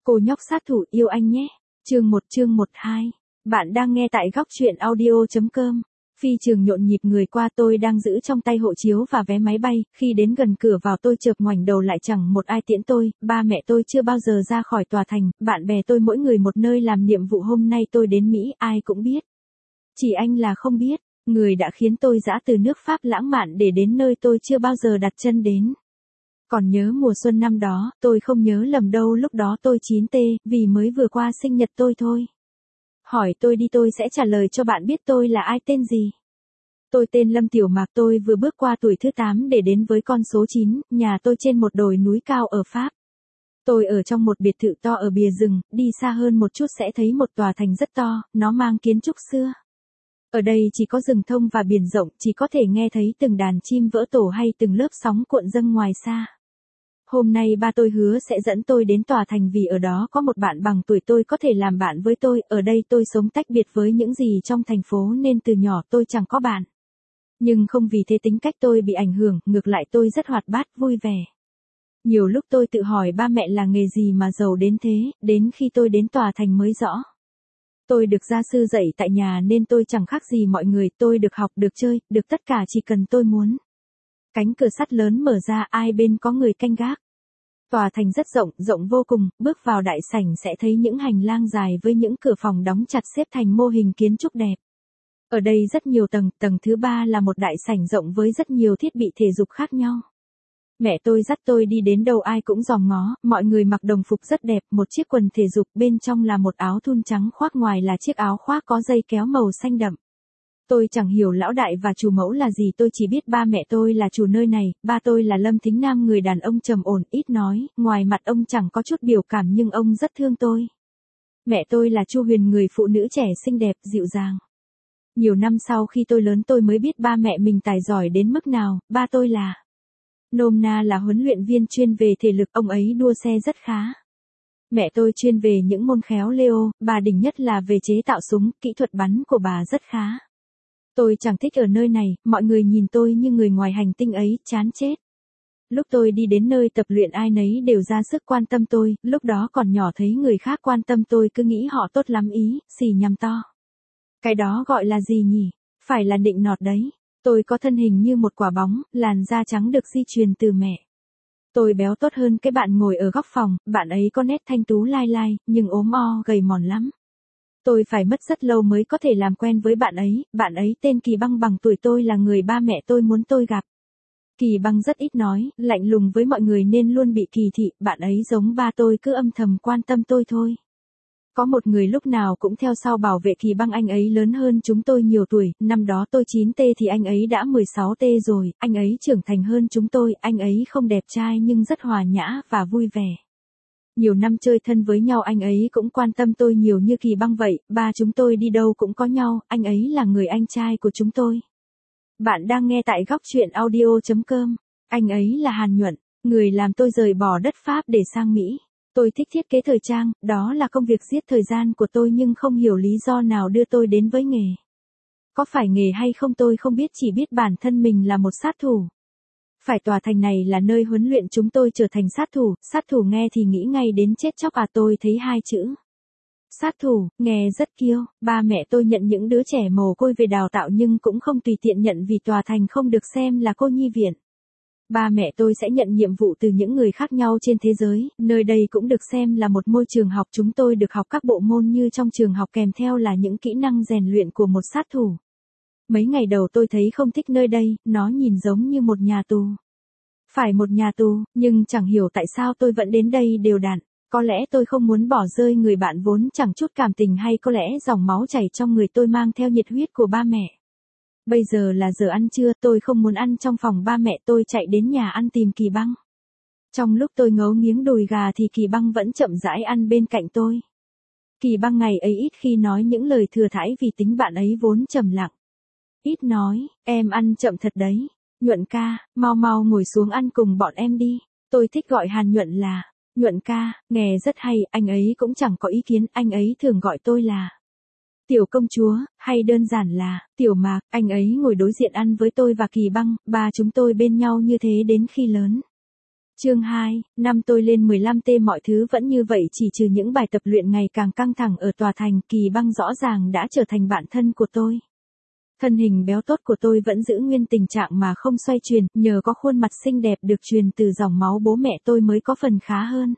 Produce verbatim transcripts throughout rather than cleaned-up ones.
Cô nhóc sát thủ yêu anh nhé. Chương một chương một hai. Bạn đang nghe tại góc truyện audio.com. Phi trường nhộn nhịp người qua, tôi đang giữ trong tay hộ chiếu và vé máy bay, khi đến gần cửa vào tôi chợt ngoảnh đầu lại chẳng một ai tiễn tôi, ba mẹ tôi chưa bao giờ ra khỏi tòa thành, bạn bè tôi mỗi người một nơi làm nhiệm vụ, hôm nay tôi đến Mỹ ai cũng biết. Chỉ anh là không biết, người đã khiến tôi dã từ nước Pháp lãng mạn để đến nơi tôi chưa bao giờ đặt chân đến. Còn nhớ mùa xuân năm đó, tôi không nhớ lầm đâu, lúc đó tôi chín tê, vì mới vừa qua sinh nhật tôi thôi. Hỏi tôi đi tôi sẽ trả lời cho bạn biết tôi là ai, tên gì. Tôi tên Lâm Tiểu Mạc, tôi vừa bước qua tuổi thứ tám để đến với con số chín, nhà tôi trên một đồi núi cao ở Pháp. Tôi ở trong một biệt thự to ở bìa rừng, đi xa hơn một chút sẽ thấy một tòa thành rất to, nó mang kiến trúc xưa. Ở đây chỉ có rừng thông và biển rộng, chỉ có thể nghe thấy từng đàn chim vỡ tổ hay từng lớp sóng cuộn dâng ngoài xa. Hôm nay ba tôi hứa sẽ dẫn tôi đến tòa thành vì ở đó có một bạn bằng tuổi tôi có thể làm bạn với tôi, ở đây tôi sống tách biệt với những gì trong thành phố nên từ nhỏ tôi chẳng có bạn. Nhưng không vì thế tính cách tôi bị ảnh hưởng, ngược lại tôi rất hoạt bát, vui vẻ. Nhiều lúc tôi tự hỏi ba mẹ là nghề gì mà giàu đến thế, đến khi tôi đến tòa thành mới rõ. Tôi được gia sư dạy tại nhà nên tôi chẳng khác gì mọi người, tôi được học, được chơi, được tất cả chỉ cần tôi muốn. Cánh cửa sắt lớn mở ra, ai bên có người canh gác. Tòa thành rất rộng, rộng vô cùng, bước vào đại sảnh sẽ thấy những hành lang dài với những cửa phòng đóng chặt xếp thành mô hình kiến trúc đẹp. Ở đây rất nhiều tầng, tầng thứ ba là một đại sảnh rộng với rất nhiều thiết bị thể dục khác nhau. Mẹ tôi dắt tôi đi đến đâu ai cũng dòm ngó, mọi người mặc đồng phục rất đẹp, một chiếc quần thể dục, bên trong là một áo thun trắng, khoác ngoài là chiếc áo khoác có dây kéo màu xanh đậm. Tôi chẳng hiểu lão đại và chủ mẫu là gì, tôi chỉ biết ba mẹ tôi là chủ nơi này, ba tôi là Lâm Thính Nam, người đàn ông trầm ổn, ít nói, ngoài mặt ông chẳng có chút biểu cảm nhưng ông rất thương tôi. Mẹ tôi là Chu Huyền, người phụ nữ trẻ xinh đẹp, dịu dàng. Nhiều năm sau khi tôi lớn tôi mới biết ba mẹ mình tài giỏi đến mức nào, ba tôi là nôm na là huấn luyện viên chuyên về thể lực, ông ấy đua xe rất khá. Mẹ tôi chuyên về những môn khéo leo, bà đỉnh nhất là về chế tạo súng, kỹ thuật bắn của bà rất khá. Tôi chẳng thích ở nơi này, mọi người nhìn tôi như người ngoài hành tinh ấy, chán chết. Lúc tôi đi đến nơi tập luyện ai nấy đều ra sức quan tâm tôi, lúc đó còn nhỏ thấy người khác quan tâm tôi cứ nghĩ họ tốt lắm ý, xì nhằm to. Cái đó gọi là gì nhỉ? Phải là nịnh nọt đấy. Tôi có thân hình như một quả bóng, làn da trắng được di truyền từ mẹ. Tôi béo tốt hơn cái bạn ngồi ở góc phòng, bạn ấy có nét thanh tú lai lai, nhưng ốm o, gầy mòn lắm. Tôi phải mất rất lâu mới có thể làm quen với bạn ấy, bạn ấy tên Kỳ Băng, bằng tuổi tôi, là người ba mẹ tôi muốn tôi gặp. Kỳ Băng rất ít nói, lạnh lùng với mọi người nên luôn bị kỳ thị, bạn ấy giống ba tôi, cứ âm thầm quan tâm tôi thôi. Có một người lúc nào cũng theo sau bảo vệ Kỳ Băng, anh ấy lớn hơn chúng tôi nhiều tuổi, năm đó tôi chín tê thì anh ấy đã mười sáu tê rồi, anh ấy trưởng thành hơn chúng tôi, anh ấy không đẹp trai nhưng rất hòa nhã và vui vẻ. Nhiều năm chơi thân với nhau anh ấy cũng quan tâm tôi nhiều như Kỳ Băng vậy, ba chúng tôi đi đâu cũng có nhau, anh ấy là người anh trai của chúng tôi. Bạn đang nghe tại góc truyện audio.com, anh ấy là Hàn Nhuận, người làm tôi rời bỏ đất Pháp để sang Mỹ. Tôi thích thiết kế thời trang, đó là công việc giết thời gian của tôi nhưng không hiểu lý do nào đưa tôi đến với nghề. Có phải nghề hay không tôi không biết, chỉ biết bản thân mình là một sát thủ. Phải tòa thành này là nơi huấn luyện chúng tôi trở thành sát thủ, sát thủ nghe thì nghĩ ngay đến chết chóc à, tôi thấy hai chữ sát thủ, nghe rất kiêu, ba mẹ tôi nhận những đứa trẻ mồ côi về đào tạo nhưng cũng không tùy tiện nhận vì tòa thành không được xem là cô nhi viện. Ba mẹ tôi sẽ nhận nhiệm vụ từ những người khác nhau trên thế giới, nơi đây cũng được xem là một môi trường học, chúng tôi được học các bộ môn như trong trường học kèm theo là những kỹ năng rèn luyện của một sát thủ. Mấy ngày đầu tôi thấy không thích nơi đây, nó nhìn giống như một nhà tù. Phải một nhà tù, nhưng chẳng hiểu tại sao tôi vẫn đến đây đều đặn. Có lẽ tôi không muốn bỏ rơi người bạn vốn chẳng chút cảm tình, hay có lẽ dòng máu chảy trong người tôi mang theo nhiệt huyết của ba mẹ. Bây giờ là giờ ăn trưa, tôi không muốn ăn trong phòng ba mẹ, tôi chạy đến nhà ăn tìm Kỳ Băng. Trong lúc tôi ngấu nghiến đùi gà thì Kỳ Băng vẫn chậm rãi ăn bên cạnh tôi. Kỳ Băng ngày ấy ít khi nói những lời thừa thãi vì tính bạn ấy vốn trầm lặng. Ít nói, em ăn chậm thật đấy. Nhuận ca, mau mau ngồi xuống ăn cùng bọn em đi. Tôi thích gọi Hàn Nhuận là Nhuận ca, nghe rất hay, anh ấy cũng chẳng có ý kiến, anh ấy thường gọi tôi là Tiểu công chúa, hay đơn giản là Tiểu Mạc. Anh ấy ngồi đối diện ăn với tôi và Kỳ Băng, ba chúng tôi bên nhau như thế đến khi lớn. Chương hai, năm tôi lên mười lăm T mọi thứ vẫn như vậy chỉ trừ những bài tập luyện ngày càng căng thẳng ở tòa thành, Kỳ Băng rõ ràng đã trở thành bạn thân của tôi. Thân hình béo tốt của tôi vẫn giữ nguyên tình trạng mà không xoay chuyển, nhờ có khuôn mặt xinh đẹp được truyền từ dòng máu bố mẹ tôi mới có phần khá hơn.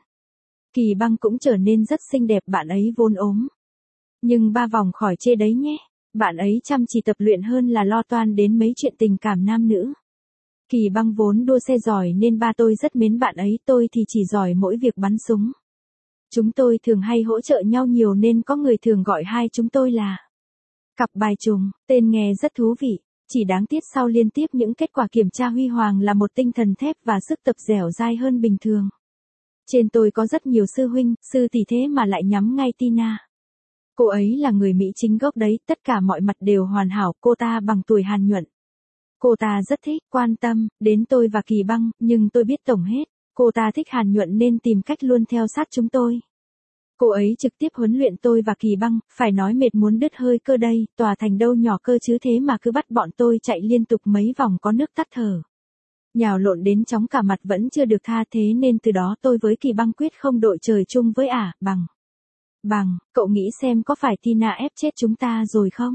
Kỳ Băng cũng trở nên rất xinh đẹp, bạn ấy vốn ốm. Nhưng ba vòng khỏi chê đấy nhé, bạn ấy chăm chỉ tập luyện hơn là lo toan đến mấy chuyện tình cảm nam nữ. Kỳ Băng vốn đua xe giỏi nên ba tôi rất mến bạn ấy, tôi thì chỉ giỏi mỗi việc bắn súng. Chúng tôi thường hay hỗ trợ nhau nhiều nên có người thường gọi hai chúng tôi là cặp bài trùng, tên nghe rất thú vị, chỉ đáng tiếc sau liên tiếp những kết quả kiểm tra huy hoàng là một tinh thần thép và sức tập dẻo dai hơn bình thường. Trên tôi có rất nhiều sư huynh, sư tỷ thế mà lại nhắm ngay Tina. Cô ấy là người Mỹ chính gốc đấy, tất cả mọi mặt đều hoàn hảo, cô ta bằng tuổi Hàn Nhuận. Cô ta rất thích, quan tâm, đến tôi và Kỳ Băng, nhưng tôi biết tổng hết, cô ta thích Hàn Nhuận nên tìm cách luôn theo sát chúng tôi. Cô ấy trực tiếp huấn luyện tôi và Kỳ Băng, phải nói mệt muốn đứt hơi cơ đây, tòa thành đâu nhỏ cơ chứ thế mà cứ bắt bọn tôi chạy liên tục mấy vòng có nước tắt thở. Nhào lộn đến chóng cả mặt vẫn chưa được tha, thế nên từ đó tôi với Kỳ Băng quyết không đội trời chung với ả, bằng. Bằng, cậu nghĩ xem có phải Tina ép chết chúng ta rồi không?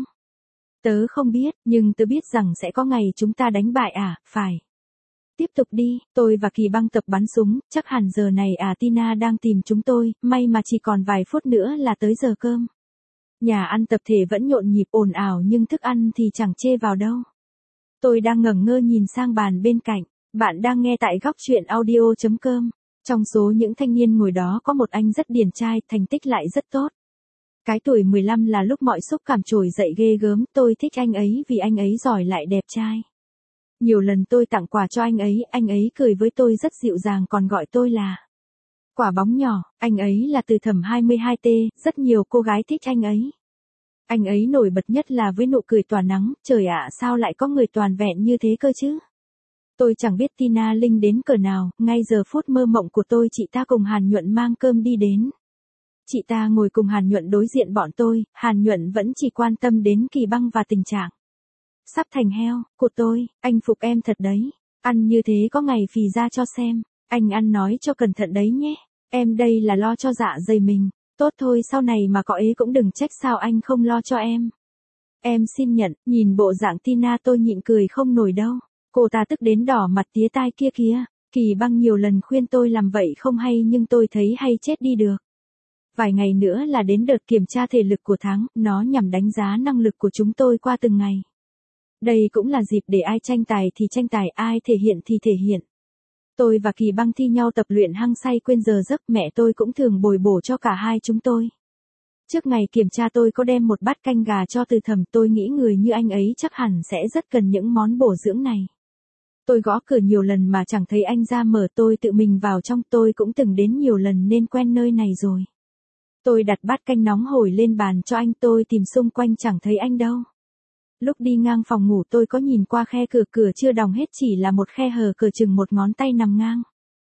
Tớ không biết, nhưng tớ biết rằng sẽ có ngày chúng ta đánh bại ả, phải. Tiếp tục đi, tôi và Kỳ Băng tập bắn súng, chắc hẳn giờ này à Tina đang tìm chúng tôi, may mà chỉ còn vài phút nữa là tới giờ cơm. Nhà ăn tập thể vẫn nhộn nhịp ồn ào nhưng thức ăn thì chẳng chê vào đâu. Tôi đang ngẩn ngơ nhìn sang bàn bên cạnh, bạn đang nghe tại góc truyện audio chấm com. Trong số những thanh niên ngồi đó có một anh rất điển trai, thành tích lại rất tốt. Cái tuổi mười lăm là lúc mọi xúc cảm trồi dậy ghê gớm, tôi thích anh ấy vì anh ấy giỏi lại đẹp trai. Nhiều lần tôi tặng quà cho anh ấy, anh ấy cười với tôi rất dịu dàng còn gọi tôi là quả bóng nhỏ, anh ấy là Từ Thẩm hai mươi hai T, rất nhiều cô gái thích anh ấy. Anh ấy nổi bật nhất là với nụ cười tỏa nắng, trời ạ sao lại có người toàn vẹn như thế cơ chứ? Tôi chẳng biết Tina Linh đến cỡ nào, ngay giờ phút mơ mộng của tôi chị ta cùng Hàn Nhuận mang cơm đi đến. Chị ta ngồi cùng Hàn Nhuận đối diện bọn tôi, Hàn Nhuận vẫn chỉ quan tâm đến Kỳ Băng và tình trạng sắp thành heo của tôi, anh phục em thật đấy, ăn như thế có ngày phì ra cho xem, anh ăn nói cho cẩn thận đấy nhé, em đây là lo cho dạ dày mình, tốt thôi sau này mà có ế cũng đừng trách sao anh không lo cho em. Em xin nhận, nhìn bộ dạng Tina tôi nhịn cười không nổi đâu, cô ta tức đến đỏ mặt tía tai kia kìa, Kỳ Băng nhiều lần khuyên tôi làm vậy không hay nhưng tôi thấy hay chết đi được. Vài ngày nữa là đến đợt kiểm tra thể lực của tháng, nó nhằm đánh giá năng lực của chúng tôi qua từng ngày. Đây cũng là dịp để ai tranh tài thì tranh tài, ai thể hiện thì thể hiện. Tôi và Kỳ Băng thi nhau tập luyện hăng say quên giờ giấc, mẹ tôi cũng thường bồi bổ cho cả hai chúng tôi. Trước ngày kiểm tra tôi có đem một bát canh gà cho Từ Thẩm, tôi nghĩ người như anh ấy chắc hẳn sẽ rất cần những món bổ dưỡng này. Tôi gõ cửa nhiều lần mà chẳng thấy anh ra mở, tôi tự mình vào trong, tôi cũng từng đến nhiều lần nên quen nơi này rồi. Tôi đặt bát canh nóng hổi lên bàn cho anh, tôi tìm xung quanh chẳng thấy anh đâu. Lúc đi ngang phòng ngủ tôi có nhìn qua khe cửa, cửa chưa đóng hết, chỉ là một khe hở cỡ chừng một ngón tay nằm ngang.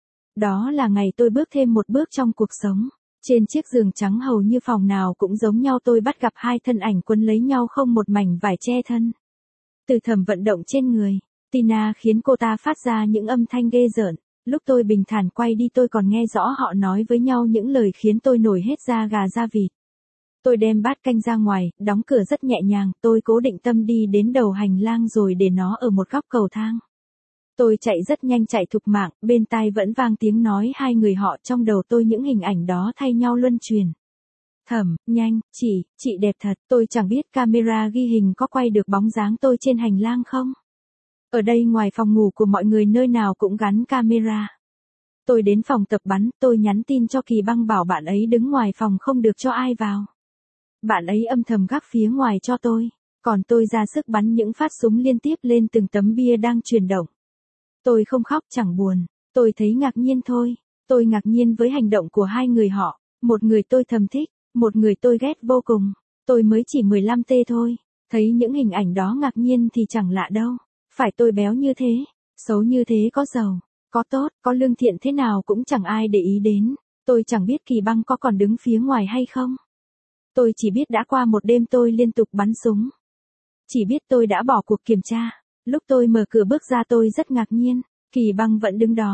Đó là ngày tôi bước thêm một bước trong cuộc sống. Trên chiếc giường trắng hầu như phòng nào cũng giống nhau, tôi bắt gặp hai thân ảnh quấn lấy nhau không một mảnh vải che thân. Từ Thẩm vận động trên người, Tina khiến cô ta phát ra những âm thanh ghê rợn. Lúc tôi bình thản quay đi tôi còn nghe rõ họ nói với nhau những lời khiến tôi nổi hết da gà da vịt. Tôi đem bát canh ra ngoài, đóng cửa rất nhẹ nhàng, tôi cố định tâm đi đến đầu hành lang rồi để nó ở một góc cầu thang. Tôi chạy rất nhanh, chạy thục mạng, bên tai vẫn vang tiếng nói hai người họ, trong đầu tôi những hình ảnh đó thay nhau luân truyền. Thẩm, nhanh, chị, chị đẹp thật, tôi chẳng biết camera ghi hình có quay được bóng dáng tôi trên hành lang không? Ở đây ngoài phòng ngủ của mọi người nơi nào cũng gắn camera. Tôi đến phòng tập bắn, tôi nhắn tin cho Kỳ Băng bảo bạn ấy đứng ngoài phòng không được cho ai vào. Bạn ấy âm thầm gác phía ngoài cho tôi, còn tôi ra sức bắn những phát súng liên tiếp lên từng tấm bia đang chuyển động. Tôi không khóc chẳng buồn, tôi thấy ngạc nhiên thôi, tôi ngạc nhiên với hành động của hai người họ, một người tôi thầm thích, một người tôi ghét vô cùng, tôi mới chỉ mười lăm T thôi, thấy những hình ảnh đó ngạc nhiên thì chẳng lạ đâu, phải tôi béo như thế, xấu như thế, có giàu, có tốt, có lương thiện thế nào cũng chẳng ai để ý đến, tôi chẳng biết Kỳ Băng có còn đứng phía ngoài hay không. Tôi chỉ biết đã qua một đêm tôi liên tục bắn súng. Chỉ biết tôi đã bỏ cuộc kiểm tra. Lúc tôi mở cửa bước ra tôi rất ngạc nhiên, Kỳ Băng vẫn đứng đó.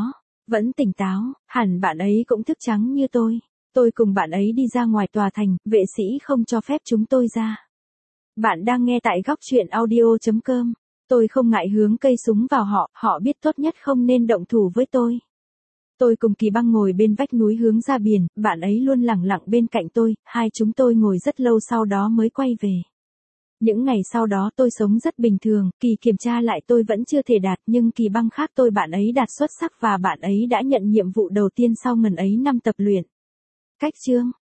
Vẫn tỉnh táo, hẳn bạn ấy cũng thức trắng như tôi. Tôi cùng bạn ấy đi ra ngoài tòa thành, vệ sĩ không cho phép chúng tôi ra. Bạn đang nghe tại góc chuyện audio chấm com. Tôi không ngại hướng cây súng vào họ, họ biết tốt nhất không nên động thủ với tôi. Tôi cùng Kỳ Băng ngồi bên vách núi hướng ra biển, bạn ấy luôn lẳng lặng bên cạnh tôi, hai chúng tôi ngồi rất lâu sau đó mới quay về. Những ngày sau đó tôi sống rất bình thường, Kỳ kiểm tra lại tôi vẫn chưa thể đạt nhưng Kỳ Băng khác tôi bạn ấy đạt xuất sắc và bạn ấy đã nhận nhiệm vụ đầu tiên sau ngần ấy năm tập luyện. Cách chương